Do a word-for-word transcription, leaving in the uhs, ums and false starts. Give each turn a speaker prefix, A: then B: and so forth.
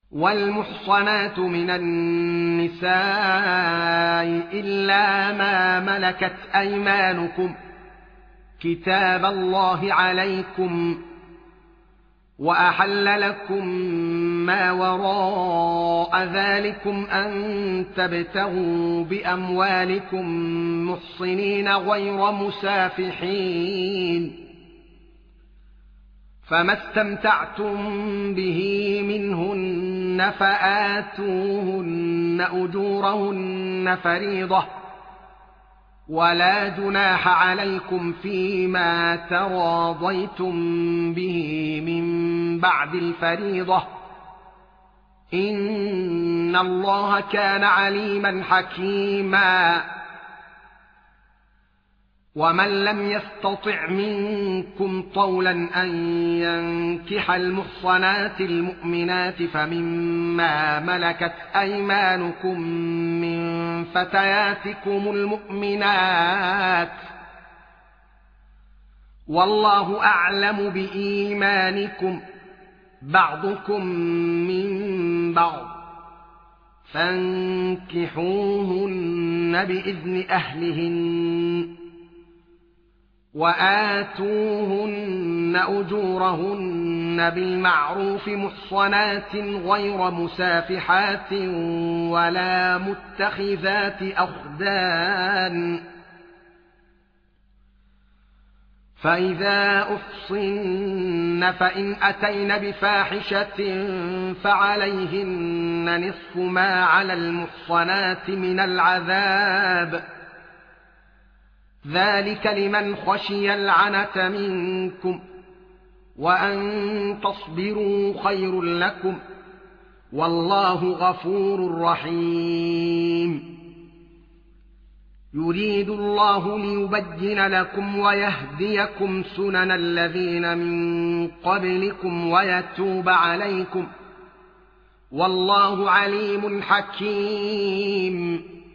A: والمحصنات من النساء إلا ما ملكت أيمانكم كتاب الله عليكم، وأحل لكم ما وراء ذلكم أن تبتغوا بأموالكم محصنين غير مسافحين، فما استمتعتم به منهن فآتوهن أجورهن فريضة، ولا جناح عليكم فيما تراضيتم به من بعد الفريضة، إن الله كان عليما حكيما. ومن لم يستطع منكم طولا أن ينكح المحصنات المؤمنات فمما ملكت أيمانكم من فتياتكم المؤمنات، والله أعلم بإيمانكم، بعضكم من بعض، فانكحوهن بإذن أهلهن، وآتوهن أجورهن بالمعروف محصنات غير مسافحات ولا متخذات أخدان، فإذا أحصن فإن أتين بفاحشة فعليهن نصف ما على المحصنات من العذاب، ذلك لمن خشي العنة منكم، وأن تصبروا خير لكم، والله غفور رحيم. يريد الله ليبين لكم ويهديكم سنن الذين من قبلكم ويتوب عليكم، والله عليم حكيم.